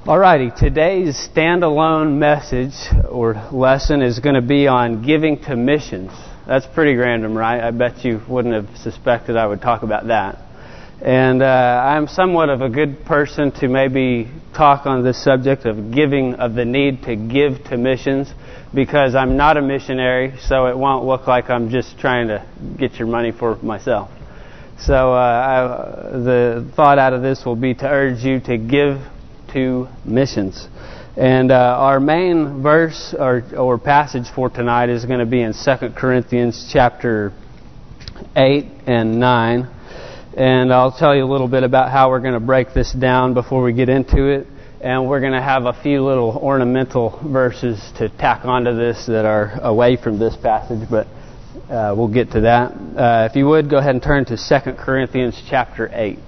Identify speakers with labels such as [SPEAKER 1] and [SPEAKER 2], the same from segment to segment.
[SPEAKER 1] Alrighty, today's standalone message or lesson is going to be on giving to missions. That's pretty random, right? I bet you wouldn't have suspected I would talk about that. And I'm somewhat of a good person to maybe talk on this subject of giving, of the need to give to missions, because I'm not a missionary, so it won't look like I'm just trying to get your money for myself. So the thought out of this will be to urge you to give to missions. And our main verse or passage for tonight is going to be in 2 Corinthians chapter 8 and 9. And I'll tell you a little bit about how we're going to break this down before we get into it. And we're going to have a few little ornamental verses to tack onto this that are away from this passage, but we'll get to that. If you would, go ahead and turn to 2 Corinthians chapter 8.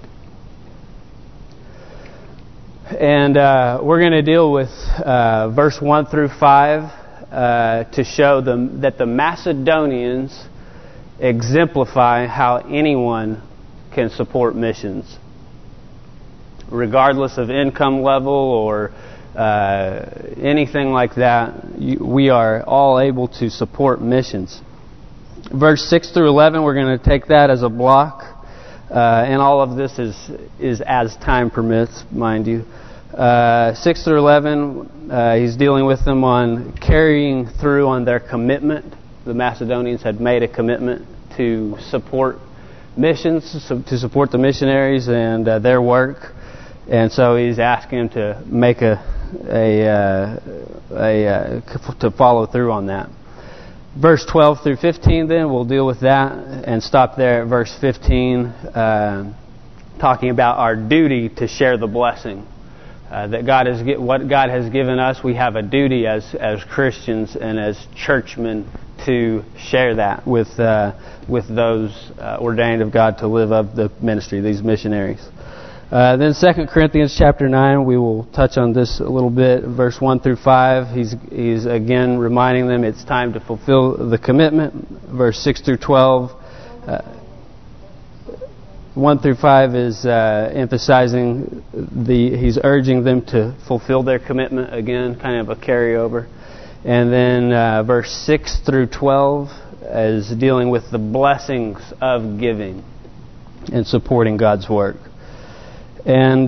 [SPEAKER 1] And we're going to deal with verse 1 through 5 to show them that the Macedonians exemplify how anyone can support missions, regardless of income level or anything like that. We are all able to support missions. Verse 6 through 11, we're going to take that as a block. And all of this is as time permits, mind you. 6 through 11, he's dealing with them on carrying through on their commitment. The Macedonians had made a commitment to support missions, to support the missionaries and their work. And so he's asking them to make to follow through on that. Verse 12 through 15, then we'll deal with that and stop there at verse 15, talking about our duty to share the blessing that what God has given us. We have a duty as Christians and as churchmen to share that with those ordained of God to live of the ministry, these missionaries. Then 2 Corinthians chapter 9, we will touch on this a little bit. Verse 1 through 5, he's again reminding them it's time to fulfill the commitment. Verse 6 through 12, 1 through 5 is emphasizing he's urging them to fulfill their commitment again, kind of a carryover. And then verse 6 through 12 is dealing with the blessings of giving and supporting God's work. And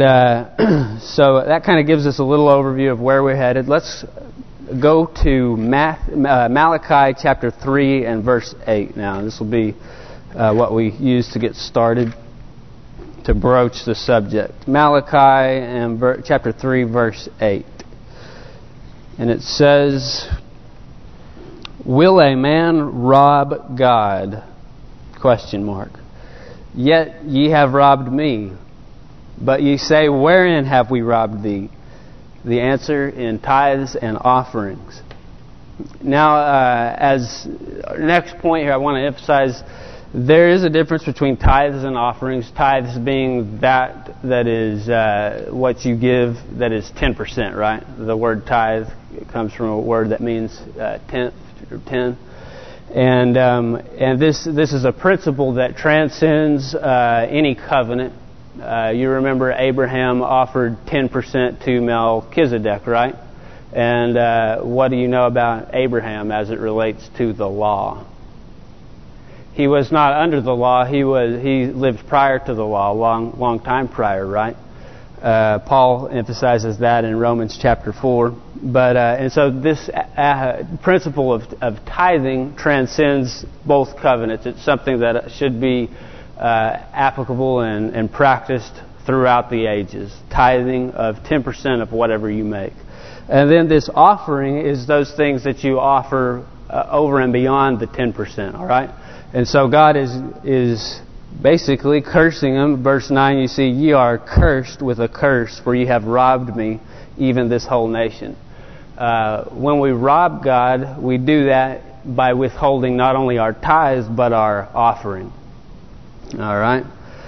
[SPEAKER 1] so that kind of gives us a little overview of where we're headed. Let's go to Malachi chapter 3 and verse 8 now. This will be what we use to get started to broach the subject. Malachi and chapter 3 verse 8. And it says, "Will a man rob God? Question mark. Yet ye have robbed me. But ye say, wherein have we robbed thee? The answer, in tithes and offerings." Now, as our next point here, I want to emphasize there is a difference between tithes and offerings. Tithes being that is what you give, that is 10%, right? The word tithe comes from a word that means tenth or 10. And this is a principle that transcends any covenant. You remember Abraham offered 10% to Melchizedek, right? And what do you know about Abraham as it relates to the law? He was not under the law. He lived prior to the law, long time prior, right? Paul emphasizes that in Romans chapter 4. But and so this principle of tithing transcends both covenants. It's something that should be applicable and practiced throughout the ages. Tithing of 10% of whatever you make. And then this offering is those things that you offer over and beyond the 10%, all right? And so God is basically cursing them. Verse 9, you see, "Ye are cursed with a curse, for ye have robbed me, even this whole nation." When we rob God, we do that by withholding not only our tithes, but our offering. All right.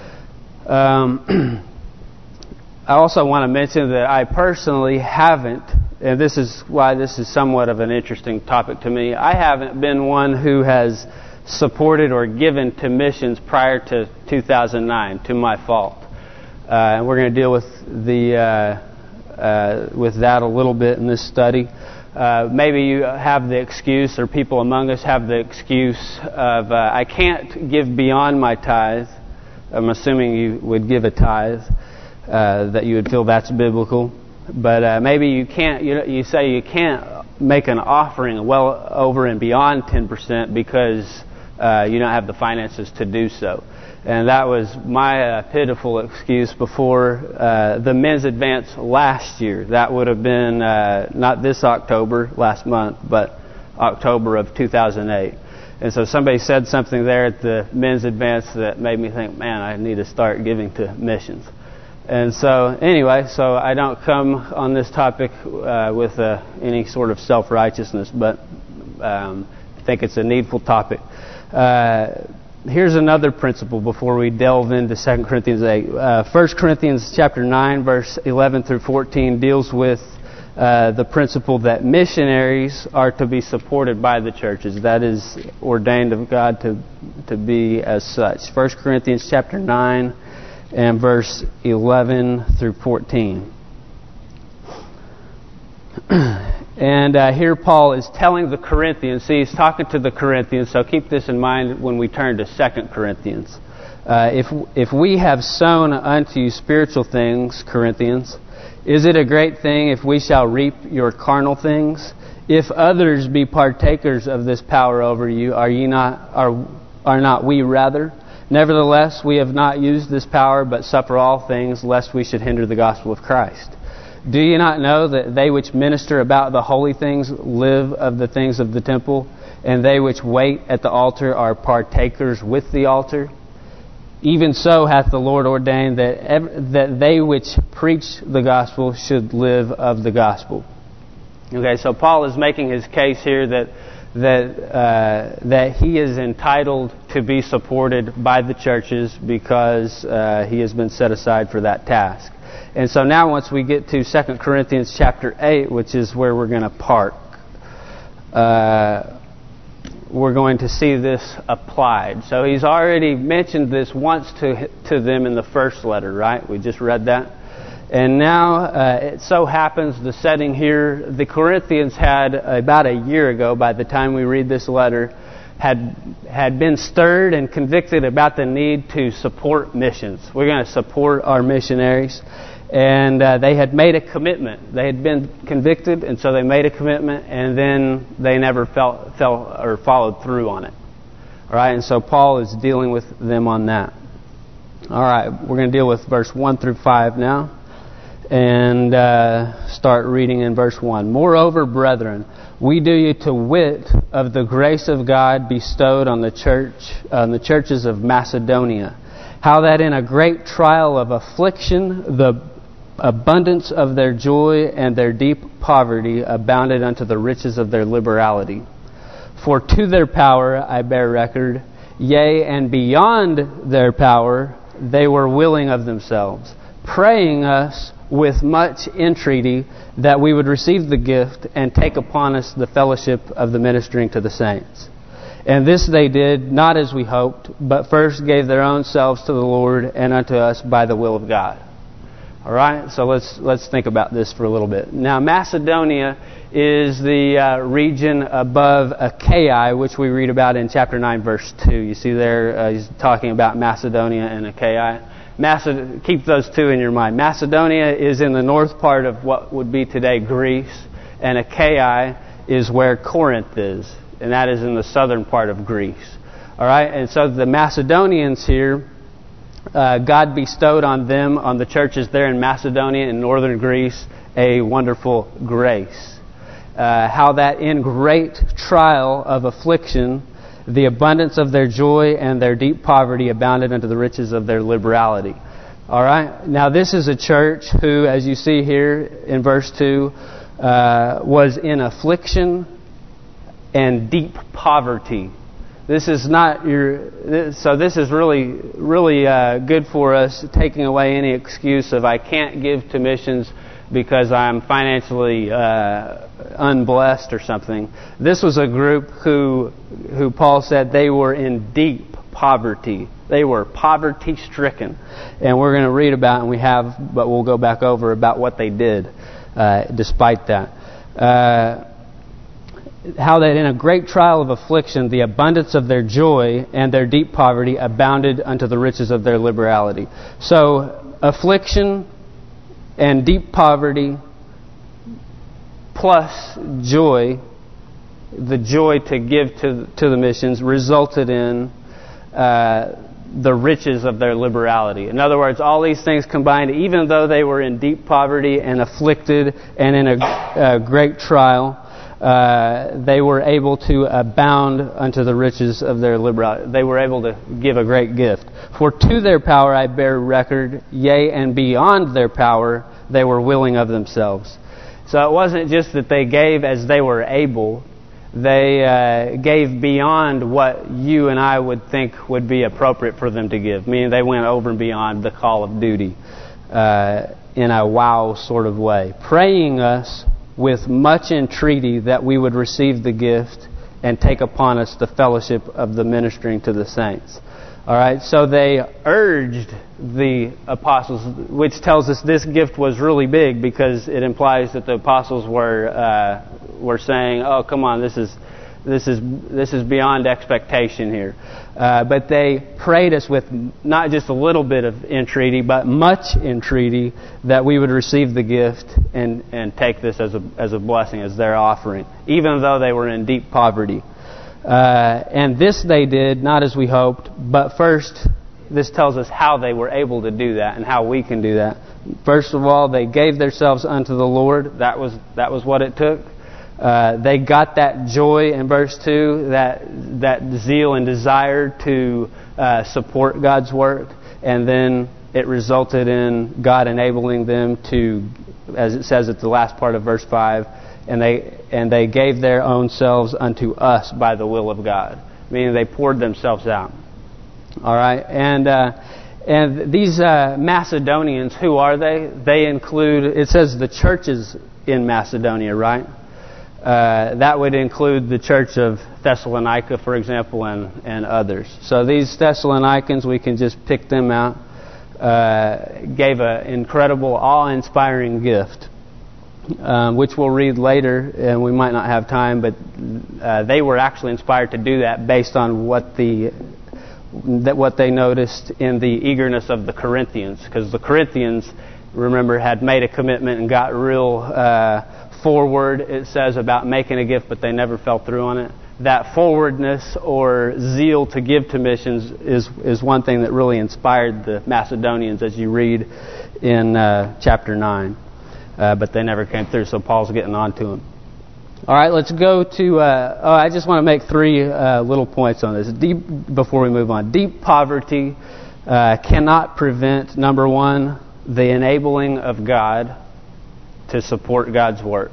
[SPEAKER 1] I also want to mention that I personally haven't, and this is why this is somewhat of an interesting topic to me, I haven't been one who has supported or given to missions prior to 2009, to my fault. And we're going to deal with the with that a little bit in this study. Maybe you have the excuse, or people among us have the excuse of, I can't give beyond my tithe. I'm assuming you would give a tithe, that you would feel that's biblical. But maybe you can't. You say you can't make an offering well over and beyond 10% because you don't have the finances to do so. And that was my pitiful excuse before the men's advance last year. That would have been not this October, last month, but October of 2008. And so somebody said something there at the men's advance that made me think, man, I need to start giving to missions. And so anyway, so I don't come on this topic with any sort of self-righteousness, but I think it's a needful topic. Here's another principle before we delve into 2 Corinthians 8. 1 Corinthians chapter 9, verse 11 through 14 deals with the principle that missionaries are to be supported by the churches. That is ordained of God to be as such. 1 Corinthians chapter 9 and verse 11 through 14. And here Paul is telling the Corinthians, see, he's talking to the Corinthians, so keep this in mind when we turn to 2 Corinthians. If we have sown unto you spiritual things, Corinthians, is it a great thing if we shall reap your carnal things? If others be partakers of this power over you, are not we rather? Nevertheless, we have not used this power, but suffer all things, lest we should hinder the gospel of Christ. Do you not know that they which minister about the holy things live of the things of the temple, and they which wait at the altar are partakers with the altar? Even so hath the Lord ordained that they which preach the gospel should live of the gospel. Okay, so Paul is making his case here that he is entitled to be supported by the churches because he has been set aside for that task. And so now once we get to 2 Corinthians chapter 8, which is where we're going to park, we're going to see this applied. So he's already mentioned this once to them in the first letter, right? We just read that. And now it so happens the setting here, the Corinthians had about a year ago, by the time we read this letter, had been stirred and convicted about the need to support missions. We're going to support our missionaries. And they had made a commitment. They had been convicted, and so they made a commitment, and then they never followed through on it. All right, and so Paul is dealing with them on that. All right, we're going to deal with verse 1 through 5 now, and start reading in verse 1. Moreover, brethren, we do you to wit of the grace of God bestowed on the churches of Macedonia, how that in a great trial of affliction the abundance of their joy and their deep poverty abounded unto the riches of their liberality. For to their power I bear record, yea, and beyond their power they were willing of themselves, praying us with much entreaty that we would receive the gift and take upon us the fellowship of the ministering to the saints. And this they did, not as we hoped, but first gave their own selves to the Lord and unto us by the will of God. All right, so let's think about this for a little bit. Now, Macedonia is the region above Achaia, which we read about in chapter 9, verse 2. You see there, he's talking about Macedonia and Achaia. Keep those two in your mind. Macedonia is in the north part of what would be today Greece, and Achaia is where Corinth is, and that is in the southern part of Greece. All right, and so the Macedonians here, God bestowed on them, on the churches there in Macedonia and northern Greece, a wonderful grace. How that in great trial of affliction, the abundance of their joy and their deep poverty abounded unto the riches of their liberality. All right. Now this is a church who, as you see here in verse 2, was in affliction and deep poverty. This is not so this is really good for us, taking away any excuse of I can't give to missions because I'm financially unblessed or something. This was a group who Paul said they were in deep poverty. They were poverty-stricken. And we're going to read about, and we have, but we'll go back over about what they did despite that. How that in a great trial of affliction, the abundance of their joy and their deep poverty abounded unto the riches of their liberality. So, affliction and deep poverty plus joy, the joy to give to the missions, resulted in the riches of their liberality. In other words, all these things combined, even though they were in deep poverty and afflicted and in a great trial, they were able to abound unto the riches of their liberality. They were able to give a great gift. For to their power I bear record, yea, and beyond their power they were willing of themselves. So it wasn't just that they gave as they were able. They gave beyond what you and I would think would be appropriate for them to give. Meaning they went over and beyond the call of duty in a wow sort of way. Praying us with much entreaty that we would receive the gift and take upon us the fellowship of the ministering to the saints. All right, so they urged the apostles, which tells us this gift was really big because it implies that the apostles were saying, "Oh, come on, this is beyond expectation here." But they prayed us with not just a little bit of entreaty, but much entreaty that we would receive the gift and take this as a blessing, as their offering, even though they were in deep poverty. And this they did, not as we hoped, but first, this tells us how they were able to do that and how we can do that. First of all, they gave themselves unto the Lord. That was what it took. They got that joy in verse 2, that zeal and desire to support God's work. And then it resulted in God enabling them to, as it says at the last part of verse 5, and they gave their own selves unto us by the will of God. Meaning they poured themselves out. All right, and these Macedonians, who are they? They include, it says the churches in Macedonia, right? That would include the church of Thessalonica, for example, and others. So these Thessalonians, we can just pick them out, gave an incredible, awe-inspiring gift. Which we'll read later, and we might not have time, but they were actually inspired to do that based on what they noticed in the eagerness of the Corinthians. Because the Corinthians, remember, had made a commitment and got real forward, it says, about making a gift, but they never fell through on it. That forwardness or zeal to give to missions is one thing that really inspired the Macedonians, as you read in chapter 9. But they never came through, so Paul's getting on to them. All right, let's go to... I just want to make three little points on this before we move on. Deep poverty cannot prevent, number one, the enabling of God to support God's work.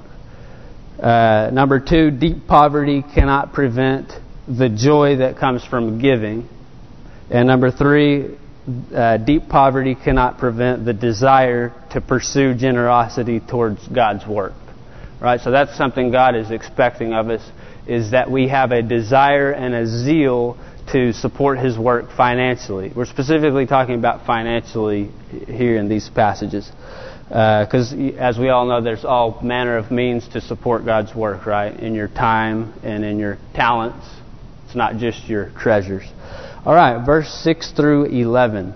[SPEAKER 1] Number two, deep poverty cannot prevent the joy that comes from giving. And number three, deep poverty cannot prevent the desire to pursue generosity towards God's work. Right? So that's something God is expecting of us, is that we have a desire and a zeal to support His work financially. We're specifically talking about financially here in these passages. Because as we all know, there's all manner of means to support God's work, right? In your time and in your talents. It's not just your treasures. All right, verse 6 through 11.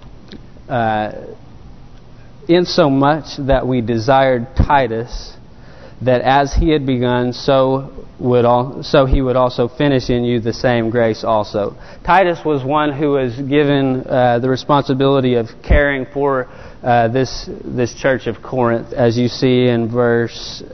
[SPEAKER 1] Insomuch that we desired Titus, that as he had begun, so he would also finish in you the same grace also. Titus was one who was given the responsibility of caring for this church of Corinth, as you see in verse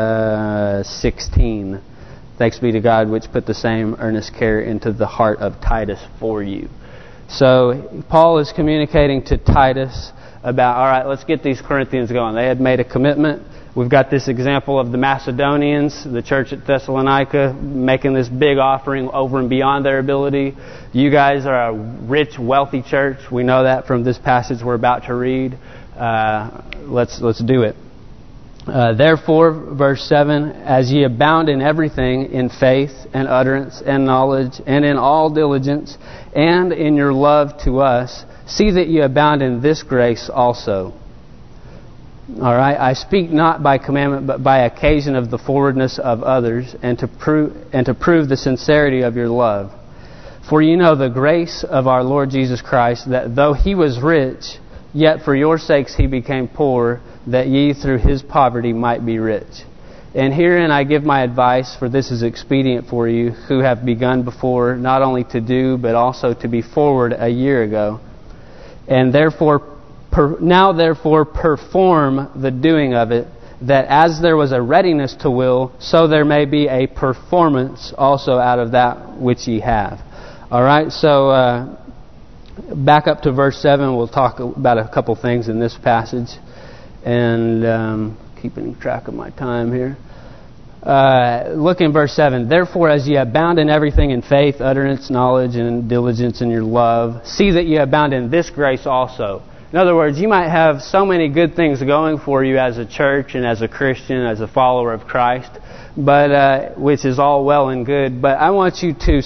[SPEAKER 1] 16. Thanks be to God, which put the same earnest care into the heart of Titus for you. So Paul is communicating to Titus about, all right, let's get these Corinthians going. They had made a commitment. We've got this example of the Macedonians, the church at Thessalonica, making this big offering over and beyond their ability. You guys are a rich, wealthy church. We know that from this passage we're about to read. Let's do it. Therefore, verse 7, as ye abound in everything, in faith and utterance and knowledge, and in all diligence, and in your love to us, see that ye abound in this grace also. All right, I speak not by commandment, but by occasion of the forwardness of others, and to prove the sincerity of your love. For ye know the grace of our Lord Jesus Christ, that though He was rich, yet for your sakes He became poor, that ye through His poverty might be rich. And herein I give my advice, for this is expedient for you, who have begun before, not only to do, but also to be forward a year ago. And now therefore perform the doing of it, that as there was a readiness to will, so there may be a performance also out of that which ye have. All right, so back up to verse 7. We'll talk about a couple things in this passage. And keeping track of my time here. Look in verse 7. Therefore, as ye abound in everything, in faith, utterance, knowledge, and diligence in your love, see that ye abound in this grace also. In other words, you might have so many good things going for you as a church and as a Christian, as a follower of Christ, but which is all well and good. But I want you to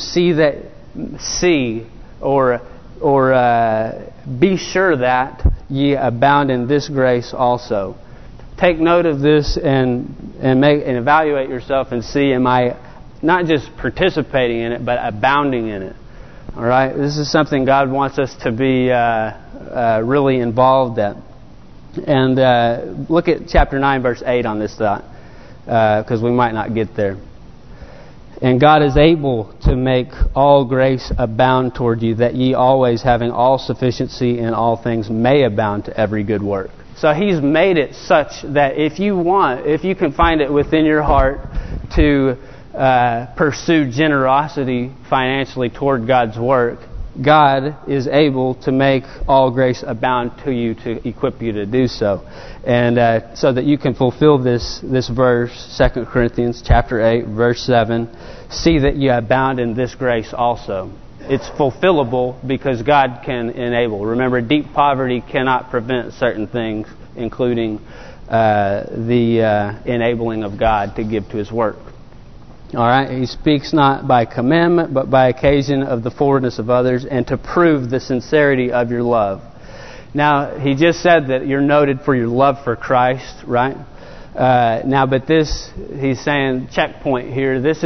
[SPEAKER 1] be sure that ye abound in this grace also. Take note of this and evaluate yourself and see, am I not just participating in it, but abounding in it? All right, this is something God wants us to be really involved in. And look at chapter 9, verse 8 on this thought, because we might not get there. And God is able to make all grace abound toward you, that ye always, having all sufficiency in all things, may abound to every good work. So He's made it such that if you can find it within your heart to pursue generosity financially toward God's work, God is able to make all grace abound to you, to equip you to do so. And so that you can fulfill this verse, 2 Corinthians chapter 8, verse 7, see that you abound in this grace also. It's fulfillable because God can enable. Remember, deep poverty cannot prevent certain things, including the enabling of God to give to His work. All right, He speaks not by commandment, but by occasion of the forwardness of others, and to prove the sincerity of your love. Now, He just said that you're noted for your love for Christ, right? But He's saying, checkpoint here. This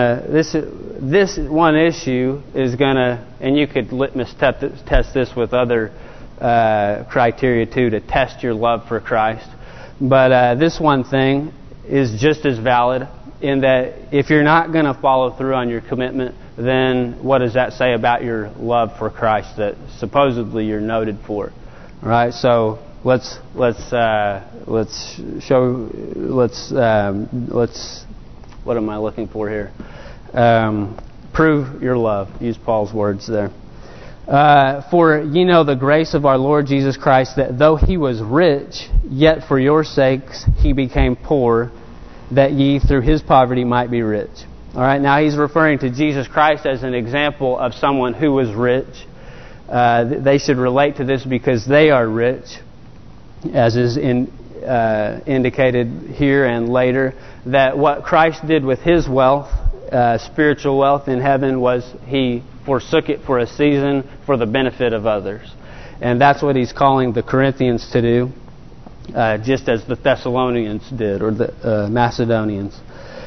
[SPEAKER 1] one issue is gonna, and you could litmus test this with other criteria too, to test your love for Christ. But this one thing is just as valid, in that if you're not going to follow through on your commitment, then what does that say about your love for Christ that supposedly you're noted for? All right, so let's what am I looking for here? Prove your love. Use Paul's words there. For ye know the grace of our Lord Jesus Christ, that though He was rich, yet for your sakes He became poor, that ye through His poverty might be rich. All right, now He's referring to Jesus Christ as an example of someone who was rich. They should relate to this because they are rich, as is indicated here and later, that what Christ did with His wealth, spiritual wealth in heaven, was He forsook it for a season for the benefit of others. And that's what He's calling the Corinthians to do. Just as the Thessalonians did, or the Macedonians.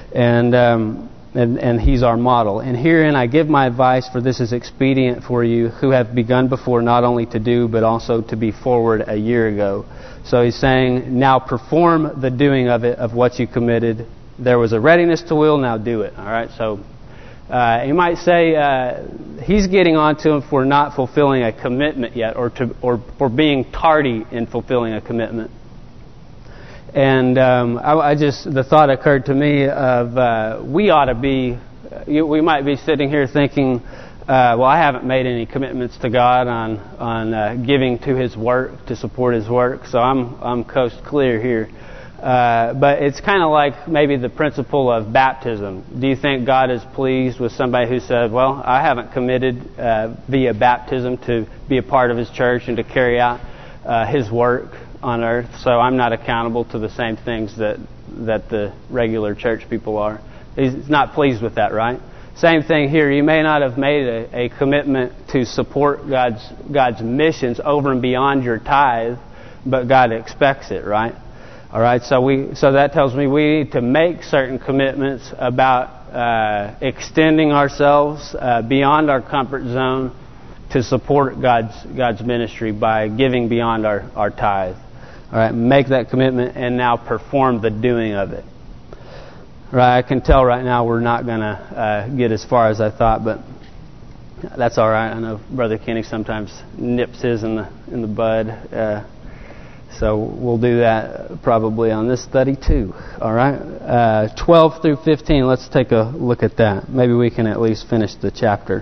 [SPEAKER 1] And He's our model. And herein I give my advice, for this is expedient for you, who have begun before, not only to do, but also to be forward a year ago. So He's saying, now perform the doing of it, of what you committed. There was a readiness to will, now do it. All right, so you might say He's getting on to him for not fulfilling a commitment yet, or for being tardy in fulfilling a commitment. And the thought occurred to me of we ought to be, we might be sitting here thinking, well, I haven't made any commitments to God on giving to His work, to support His work, so I'm coast clear here. But it's kind of like maybe the principle of baptism. Do you think God is pleased with somebody who said, well, I haven't committed via baptism to be a part of His church and to carry out His work on earth, so I'm not accountable to the same things that the regular church people are. He's not pleased with that, right? Same thing here. You may not have made a commitment to support God's missions over and beyond your tithe, but God expects it, right? All right. So that tells me we need to make certain commitments about extending ourselves beyond our comfort zone to support God's ministry by giving beyond our tithe. All right. Make that commitment and now perform the doing of it. Right, I can tell right now we're not going to get as far as I thought, but that's all right. I know Brother Kenny sometimes nips his in the bud, so we'll do that probably on this study too. All right, 12 through 15. Let's take a look at that. Maybe we can at least finish the chapter.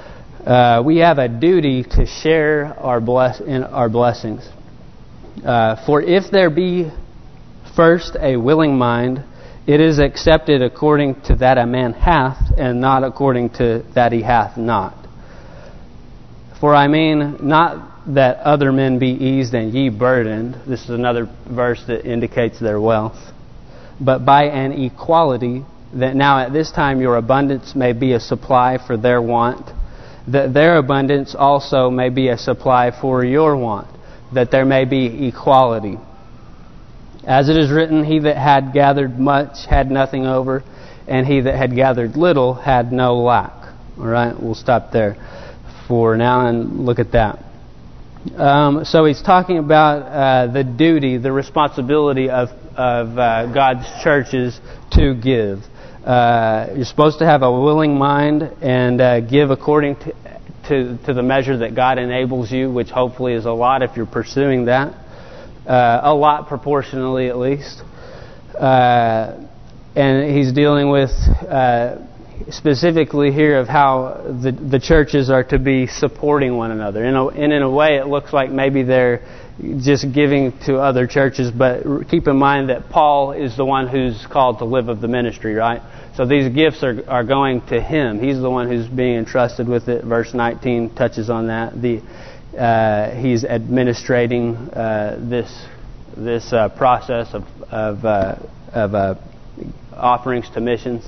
[SPEAKER 1] We have a duty to share our blessings. For if there be first a willing mind, it is accepted according to that a man hath, and not according to that he hath not. For I mean not that other men be eased and ye burdened. This is another verse that indicates their wealth. But by an equality, that now at this time your abundance may be a supply for their want, that their abundance also may be a supply for your want, that there may be equality. As it is written, he that had gathered much had nothing over, and he that had gathered little had no lack. All right, we'll stop there for now and look at that. So he's talking about the duty, the responsibility of God's churches to give. You're supposed to have a willing mind and give according to the measure that God enables you, which hopefully is a lot if you're pursuing that. A lot proportionally, at least. And he's dealing with specifically here of how the churches are to be supporting one another. And in a way, it looks like maybe they're just giving to other churches, but keep in mind that Paul is the one who's called to live of the ministry, right? So these gifts are going to him. He's the one who's being entrusted with it. Verse 19 touches on that. He's administrating this process of offerings to missions,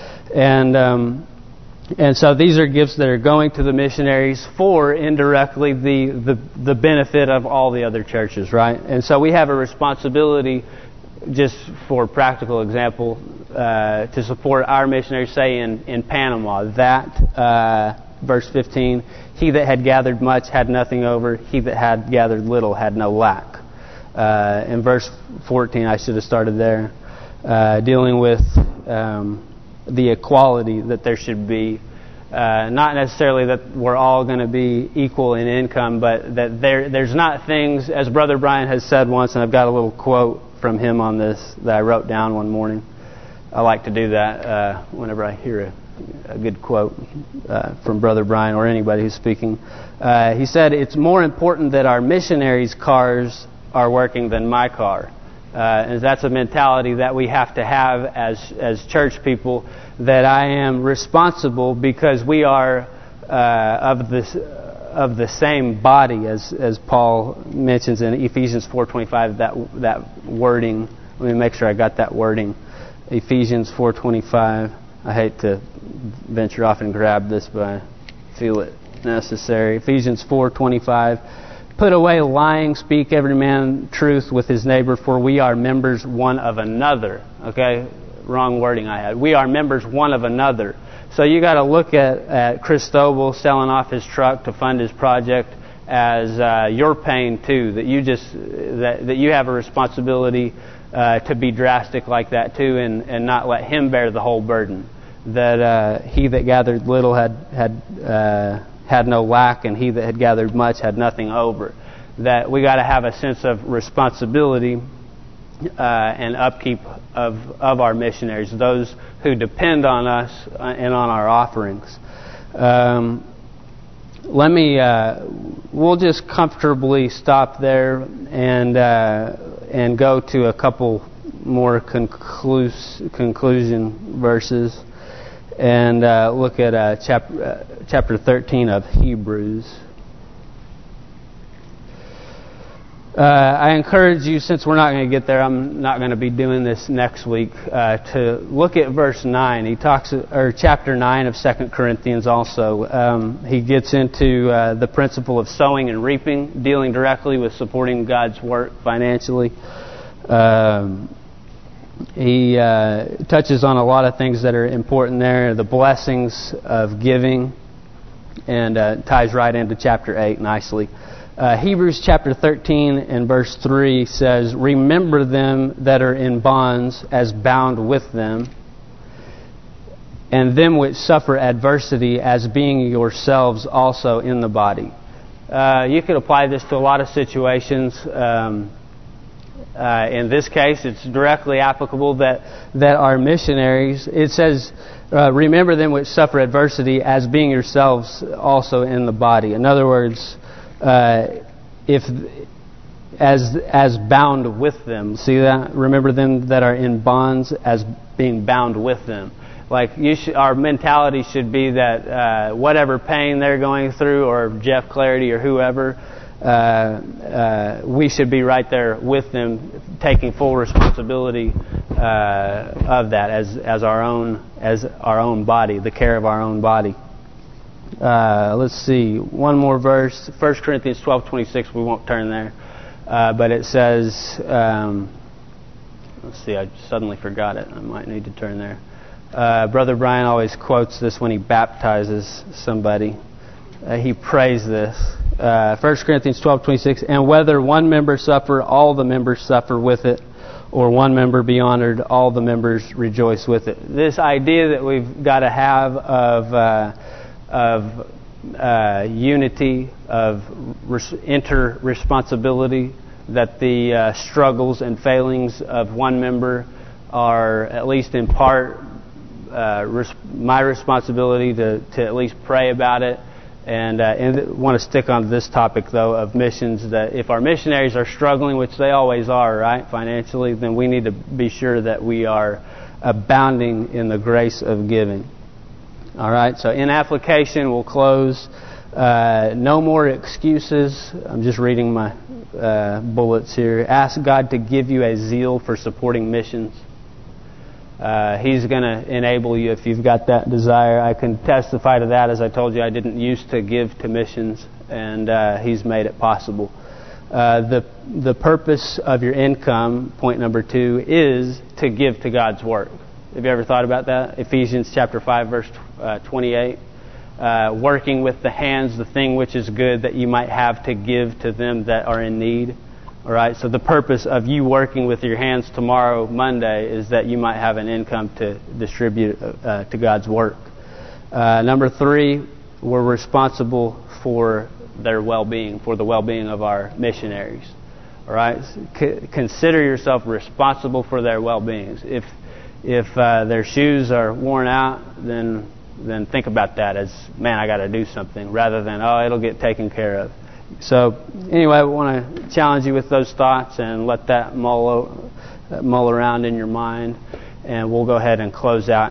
[SPEAKER 1] and so these are gifts that are going to the missionaries for indirectly the benefit of all the other churches, right? And so we have a responsibility, just for practical example, to support our missionaries, say in Panama. That verse 15. He that had gathered much had nothing over. He that had gathered little had no lack. In verse 14, I should have started there, dealing with the equality that there should be. Not necessarily that we're all going to be equal in income, but that there's not things, as Brother Brian has said once, and I've got a little quote from him on this that I wrote down one morning. I like to do that whenever I hear a good quote from Brother Brian or anybody who's speaking. He said, "It's more important that our missionaries' cars are working than my car." And that's a mentality that we have to have as church people, that I am responsible because we are of the same body, as Paul mentions in Ephesians 4:25. That wording. Let me make sure I got that wording. Ephesians 4:25. I hate to venture off and grab this, but I feel it necessary. Ephesians 4:25. Put away lying, speak every man truth with his neighbor, for we are members one of another. Okay, wrong wording I had. We are members one of another. So you got to look at Cristobal selling off his truck to fund his project as your pain too. That you have a responsibility to be drastic like that too, and not let him bear the whole burden. That he that gathered little had no lack, and he that had gathered much had nothing over. That we got to have a sense of responsibility and upkeep of our missionaries, those who depend on us and on our offerings. We'll just comfortably stop there and go to a couple more conclusion verses and look at chapter 13 of Hebrews. I encourage you, since we're not going to get there, I'm not going to be doing this next week, to look at verse 9. He talks, or chapter 9 of 2 Corinthians also. He gets into the principle of sowing and reaping, dealing directly with supporting God's work financially. He touches on a lot of things that are important there, the blessings of giving, and ties right into chapter 8 nicely. Hebrews chapter 13 and verse 3 says, "Remember them that are in bonds as bound with them, and them which suffer adversity as being yourselves also in the body." You could apply this to a lot of situations. In this case, it's directly applicable that our missionaries, it says, "Remember them which suffer adversity as being yourselves also in the body." In other words, if as bound with them. See that? Remember them that are in bonds as being bound with them. Like our mentality should be that whatever pain they're going through, or Jeff Clarity or whoever, we should be right there with them, taking full responsibility of that as our own body, the care of our own body. Let's see, one more verse, 1 Corinthians 12:26. We won't turn there, but it says, let's see, I suddenly forgot it. I might need to turn there. Brother Brian always quotes this when he baptizes somebody. He prays this. 1 Corinthians 12:26, "And whether one member suffer, all the members suffer with it, or one member be honored, all the members rejoice with it." This idea that we've got to have of unity, of inter-responsibility, that the struggles and failings of one member are, at least in part, my responsibility to at least pray about it. And want to stick on this topic, though, of missions, that if our missionaries are struggling, which they always are, right, financially, then we need to be sure that we are abounding in the grace of giving. All right, so in application, we'll close. No more excuses. I'm just reading my bullets here. Ask God to give you a zeal for supporting missions. He's going to enable you if you've got that desire. I can testify to that. As I told you, I didn't used to give to missions, and He's made it possible. The purpose of your income, point number 2, is to give to God's work. Have you ever thought about that? Ephesians chapter 5, verse 28. Working with the hands the thing which is good, that you might have to give to them that are in need. All right, so the purpose of you working with your hands tomorrow, Monday, is that you might have an income to distribute to God's work. Number 3, we're responsible for their well-being, for the well-being of our missionaries. All right, consider yourself responsible for their well-being. If their shoes are worn out, then think about that as, man, I got to do something, rather than, oh, it'll get taken care of. So anyway, I want to challenge you with those thoughts and let that mull around in your mind, and we'll go ahead and close out.